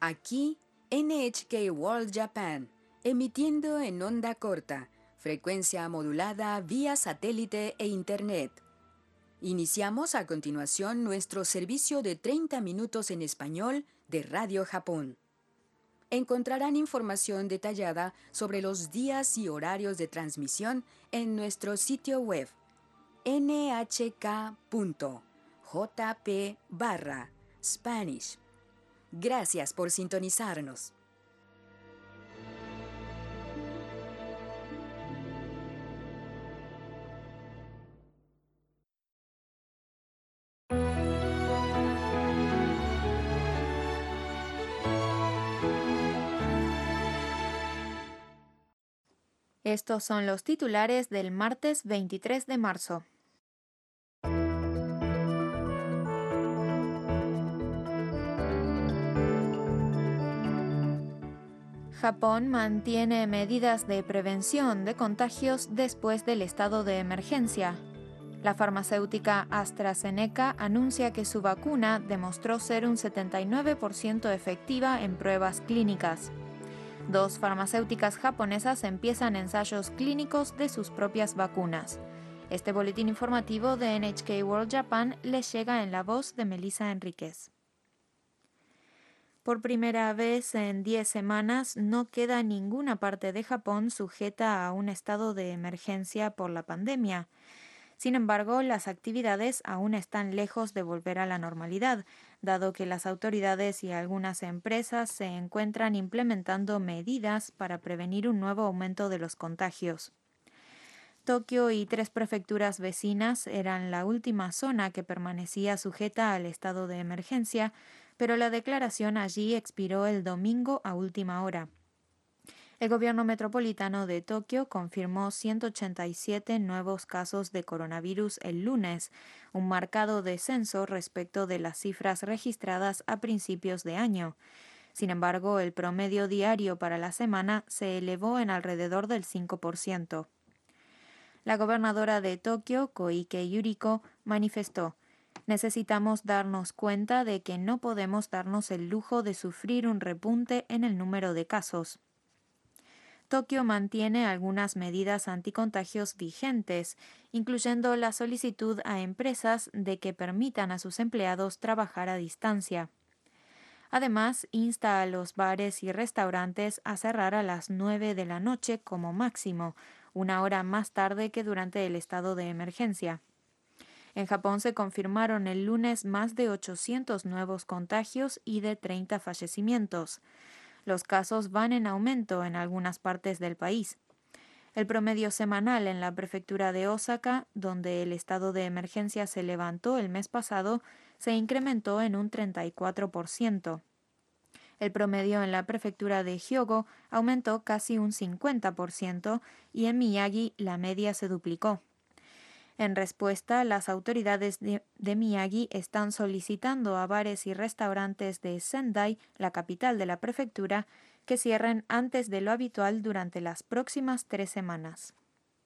Aquí, NHK World Japan, emitiendo en onda corta, frecuencia modulada vía satélite e Internet. Iniciamos a continuación nuestro servicio de 30 minutos en español de Radio Japón. Encontrarán información detallada sobre los días y horarios de transmisión en nuestro sitio web nhk.jp/Spanish. Gracias por sintonizarnos. Estos son los titulares del martes 23 de marzo. Japón mantiene medidas de prevención de contagios después del estado de emergencia. La farmacéutica AstraZeneca anuncia que su vacuna demostró ser un 79% efectiva en pruebas clínicas. 2 farmacéuticas japonesas empiezan ensayos clínicos de sus propias vacunas. Este boletín informativo de NHK World Japan les llega en la voz de Melissa Enríquez. Por primera vez en 10 semanas no queda ninguna parte de Japón sujeta a un estado de emergencia por la pandemia. Sin embargo, las actividades aún están lejos de volver a la normalidad, dado que las autoridades y algunas empresas se encuentran implementando medidas para prevenir un nuevo aumento de los contagios. Tokio y 3 prefecturas vecinas eran la última zona que permanecía sujeta al estado de emergencia, pero la declaración allí expiró el domingo a última hora. El gobierno metropolitano de Tokio confirmó 187 nuevos casos de coronavirus el lunes, un marcado descenso respecto de las cifras registradas a principios de año. Sin embargo, el promedio diario para la semana se elevó en alrededor del 5%. La gobernadora de Tokio, Koike Yuriko, manifestó: necesitamos darnos cuenta de que no podemos darnos el lujo de sufrir un repunte en el número de casos. Tokio mantiene algunas medidas anticontagios vigentes, incluyendo la solicitud a empresas de que permitan a sus empleados trabajar a distancia. Además, insta a los bares y restaurantes a cerrar a las 9 de la noche como máximo, una hora más tarde que durante el estado de emergencia. En Japón se confirmaron el lunes más de 800 nuevos contagios y de 30 fallecimientos. Los casos van en aumento en algunas partes del país. El promedio semanal en la prefectura de Osaka, donde el estado de emergencia se levantó el mes pasado, se incrementó en un 34%. El promedio en la prefectura de Hyogo aumentó casi un 50% y en Miyagi la media se duplicó. En respuesta, las autoridades de Miyagi están solicitando a bares y restaurantes de Sendai, la capital de la prefectura, que cierren antes de lo habitual durante las próximas 3 semanas.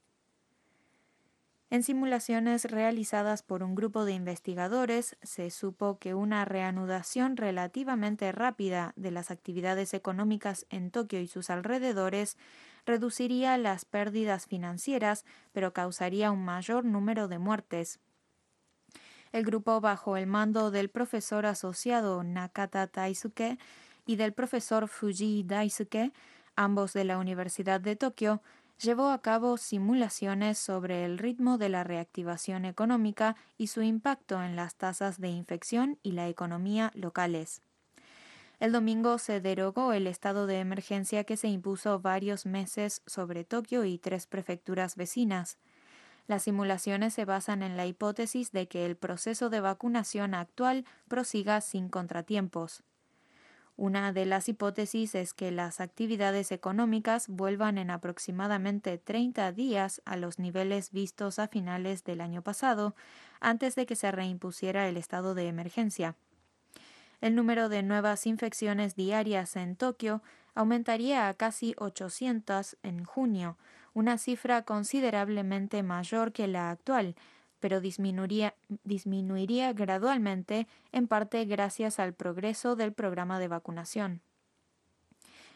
En simulaciones realizadas por un grupo de investigadores, se supo que una reanudación relativamente rápida de las actividades económicas en Tokio y sus alrededores reduciría las pérdidas financieras, pero causaría un mayor número de muertes. El grupo, bajo el mando del profesor asociado Nakata Taisuke y del profesor Fuji Daisuke, ambos de la Universidad de Tokio, llevó a cabo simulaciones sobre el ritmo de la reactivación económica y su impacto en las tasas de infección y la economía locales. El domingo se derogó el estado de emergencia que se impuso varios meses sobre Tokio y 3 prefecturas vecinas. Las simulaciones se basan en la hipótesis de que el proceso de vacunación actual prosiga sin contratiempos. Una de las hipótesis es que las actividades económicas vuelvan en aproximadamente 30 días a los niveles vistos a finales del año pasado, antes de que se reimpusiera el estado de emergencia. El número de nuevas infecciones diarias en Tokio aumentaría a casi 800 en junio, una cifra considerablemente mayor que la actual, pero disminuiría gradualmente, en parte gracias al progreso del programa de vacunación.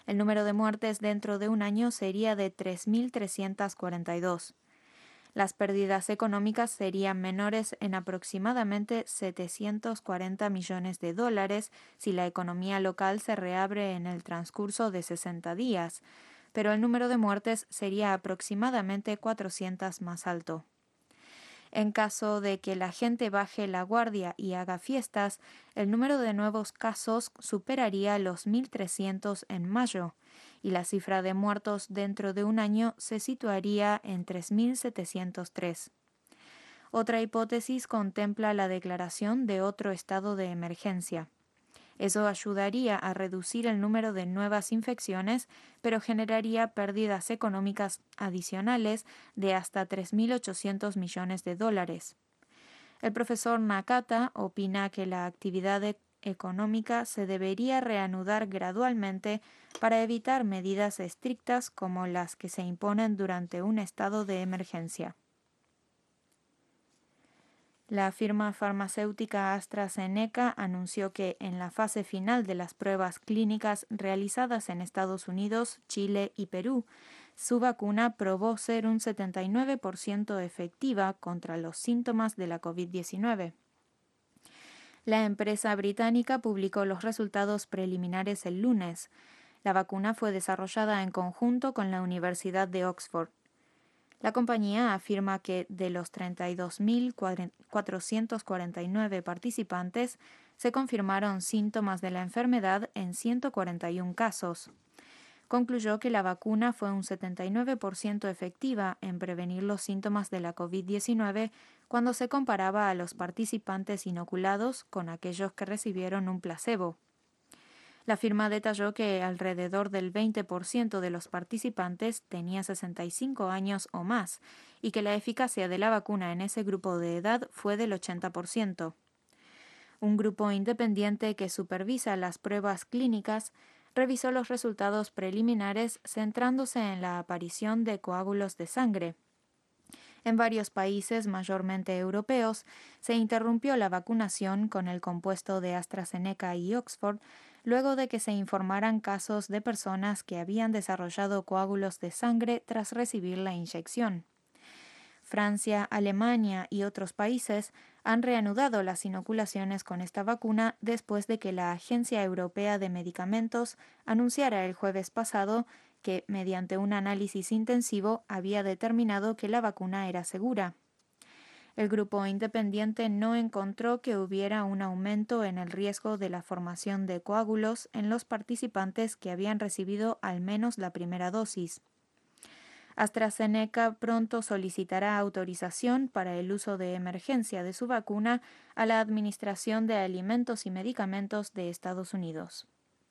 El número de muertes dentro de un año sería de 3.342. Las pérdidas económicas serían menores en aproximadamente 740 millones de dólares si la economía local se reabre en el transcurso de 60 días, pero el número de muertes sería aproximadamente 400 más alto. En caso de que la gente baje la guardia y haga fiestas, el número de nuevos casos superaría los 1.300 en mayo, y la cifra de muertos dentro de un año se situaría en 3.703. Otra hipótesis contempla la declaración de otro estado de emergencia. Eso ayudaría a reducir el número de nuevas infecciones, pero generaría pérdidas económicas adicionales de hasta 3.800 millones de dólares. El profesor Nakata opina que la actividad económica se debería reanudar gradualmente para evitar medidas estrictas como las que se imponen durante un estado de emergencia. La firma farmacéutica AstraZeneca anunció que en la fase final de las pruebas clínicas realizadas en Estados Unidos, Chile y Perú, su vacuna probó ser un 79% efectiva contra los síntomas de la COVID-19. La empresa británica publicó los resultados preliminares el lunes. La vacuna fue desarrollada en conjunto con la Universidad de Oxford. La compañía afirma que de los 32.449 participantes se confirmaron síntomas de la enfermedad en 141 casos. Concluyó que la vacuna fue un 79% efectiva en prevenir los síntomas de la COVID-19 cuando se comparaba a los participantes inoculados con aquellos que recibieron un placebo. La firma detalló que alrededor del 20% de los participantes tenía 65 años o más y que la eficacia de la vacuna en ese grupo de edad fue del 80%. Un grupo independiente que supervisa las pruebas clínicas revisó los resultados preliminares centrándose en la aparición de coágulos de sangre. En varios países, mayormente europeos, se interrumpió la vacunación con el compuesto de AstraZeneca y Oxford luego de que se informaran casos de personas que habían desarrollado coágulos de sangre tras recibir la inyección. Francia, Alemania y otros países han reanudado las inoculaciones con esta vacuna después de que la Agencia Europea de Medicamentos anunciara el jueves pasado que, mediante un análisis intensivo, había determinado que la vacuna era segura. El grupo independiente no encontró que hubiera un aumento en el riesgo de la formación de coágulos en los participantes que habían recibido al menos la primera dosis. AstraZeneca pronto solicitará autorización para el uso de emergencia de su vacuna a la Administración de Alimentos y Medicamentos de Estados Unidos.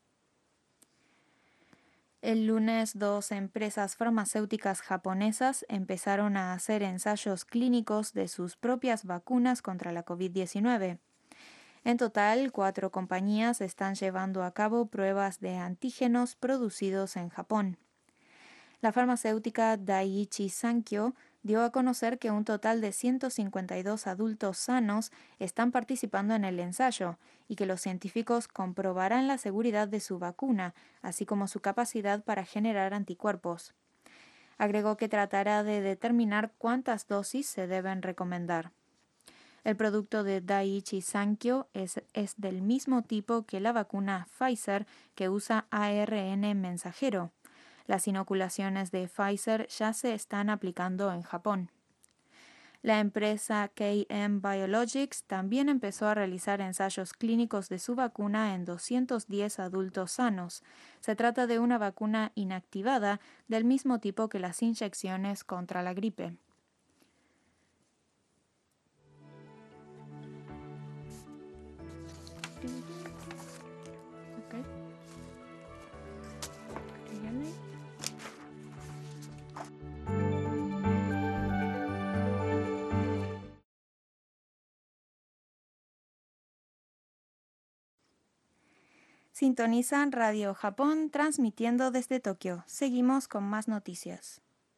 El lunes, 2 empresas farmacéuticas japonesas empezaron a hacer ensayos clínicos de sus propias vacunas contra la COVID-19. En total, 4 compañías están llevando a cabo pruebas de antígenos producidos en Japón. La farmacéutica Daiichi Sankyo dio a conocer que un total de 152 adultos sanos están participando en el ensayo y que los científicos comprobarán la seguridad de su vacuna, así como su capacidad para generar anticuerpos. Agregó que tratará de determinar cuántas dosis se deben recomendar. El producto de Daiichi Sankyo es del mismo tipo que la vacuna Pfizer, que usa ARN mensajero. Las inoculaciones de Pfizer ya se están aplicando en Japón. La empresa KM Biologics también empezó a realizar ensayos clínicos de su vacuna en 210 adultos sanos. Se trata de una vacuna inactivada del mismo tipo que las inyecciones contra la gripe. Sintonizan Radio Japón transmitiendo desde Tokio. Seguimos con más noticias.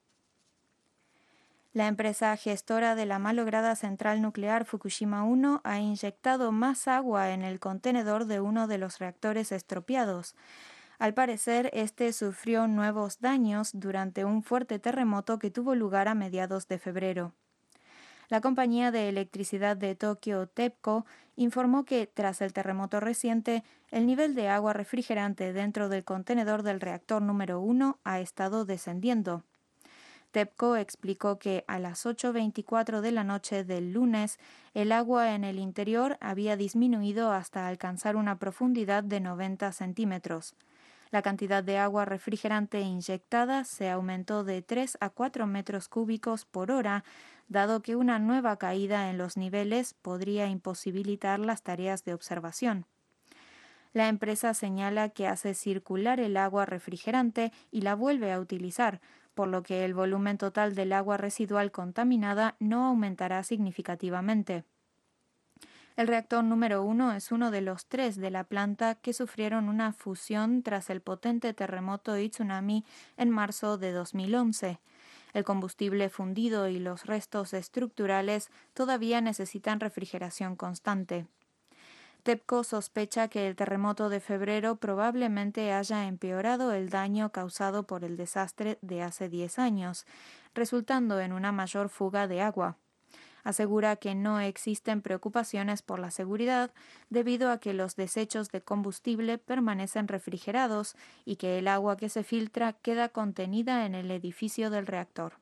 La empresa gestora de la malograda central nuclear Fukushima 1 ha inyectado más agua en el contenedor de uno de los reactores estropeados. Al parecer, este sufrió nuevos daños durante un fuerte terremoto que tuvo lugar a mediados de febrero. La compañía de electricidad de Tokio, TEPCO, informó que, tras el terremoto reciente, el nivel de agua refrigerante dentro del contenedor del reactor número 1 ha estado descendiendo. TEPCO explicó que a las 8:24 de la noche del lunes, el agua en el interior había disminuido hasta alcanzar una profundidad de 90 centímetros. La cantidad de agua refrigerante inyectada se aumentó de 3 a 4 metros cúbicos por hora, dado que una nueva caída en los niveles podría imposibilitar las tareas de observación. La empresa señala que hace circular el agua refrigerante y la vuelve a utilizar, por lo que el volumen total del agua residual contaminada no aumentará significativamente. El reactor número 1 es uno de los 3 de la planta que sufrieron una fusión tras el potente terremoto y tsunami en marzo de 2011. El combustible fundido y los restos estructurales todavía necesitan refrigeración constante. TEPCO sospecha que el terremoto de febrero probablemente haya empeorado el daño causado por el desastre de hace 10 años, resultando en una mayor fuga de agua. Asegura que no existen preocupaciones por la seguridad debido a que los desechos de combustible permanecen refrigerados y que el agua que se filtra queda contenida en el edificio del reactor.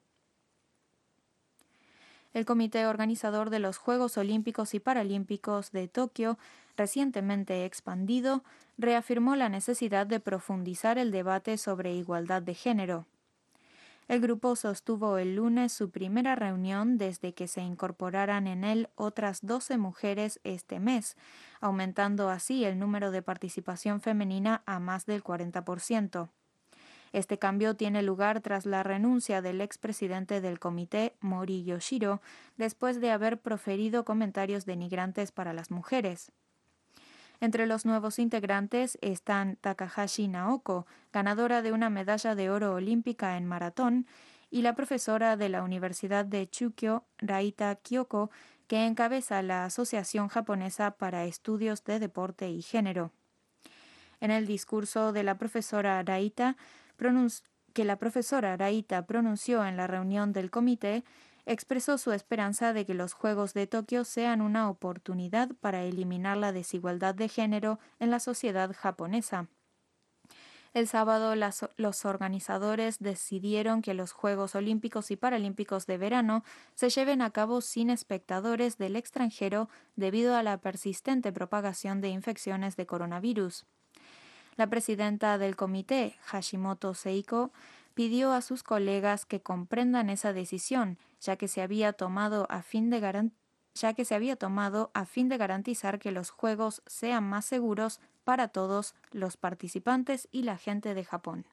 El comité organizador de los Juegos Olímpicos y Paralímpicos de Tokio, recientemente expandido, reafirmó la necesidad de profundizar el debate sobre igualdad de género. El grupo sostuvo el lunes su primera reunión desde que se incorporaran en él otras 12 mujeres este mes, aumentando así el número de participación femenina a más del 40%. Este cambio tiene lugar tras la renuncia del expresidente del comité, Mori Yoshiro, después de haber proferido comentarios denigrantes para las mujeres. Entre los nuevos integrantes están Takahashi Naoko, ganadora de una medalla de oro olímpica en maratón, y la profesora de la Universidad de Chukyo, Raita Kyoko, que encabeza la Asociación Japonesa para Estudios de Deporte y Género. En el discurso de la profesora Raita, que la profesora Raita pronunció en la reunión del comité, expresó su esperanza de que los Juegos de Tokio sean una oportunidad para eliminar la desigualdad de género en la sociedad japonesa. El sábado, los organizadores decidieron que los Juegos Olímpicos y Paralímpicos de verano se lleven a cabo sin espectadores del extranjero debido a la persistente propagación de infecciones de coronavirus. La presidenta del comité, Hashimoto Seiko, pidió a sus colegas que comprendan esa decisión, ya que se había tomado a fin de garantizar que los Juegos sean más seguros para todos los participantes y la gente de Japón.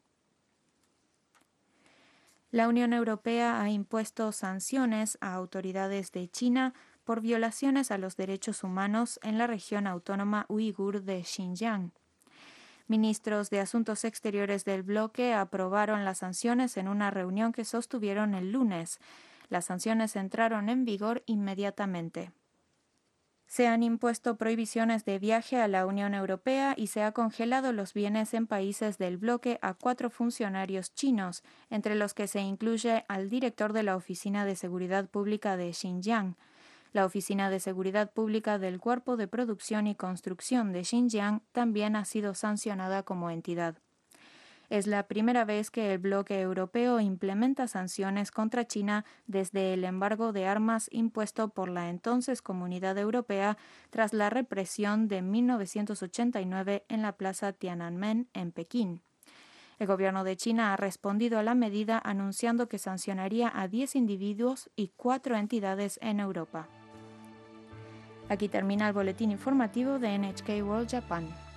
La Unión Europea ha impuesto sanciones a autoridades de China por violaciones a los derechos humanos en la región autónoma uigur de Xinjiang. Ministros de Asuntos Exteriores del bloque aprobaron las sanciones en una reunión que sostuvieron el lunes. Las sanciones entraron en vigor inmediatamente. Se han impuesto prohibiciones de viaje a la Unión Europea y se ha congelado los bienes en países del bloque a 4 funcionarios chinos, entre los que se incluye al director de la Oficina de Seguridad Pública de Xinjiang. La Oficina de Seguridad Pública del Cuerpo de Producción y Construcción de Xinjiang también ha sido sancionada como entidad. Es la primera vez que el bloque europeo implementa sanciones contra China desde el embargo de armas impuesto por la entonces Comunidad Europea tras la represión de 1989 en la Plaza Tiananmen en Pekín. El gobierno de China ha respondido a la medida anunciando que sancionaría a 10 individuos y 4 entidades en Europa. Aquí termina el boletín informativo de NHK World Japan.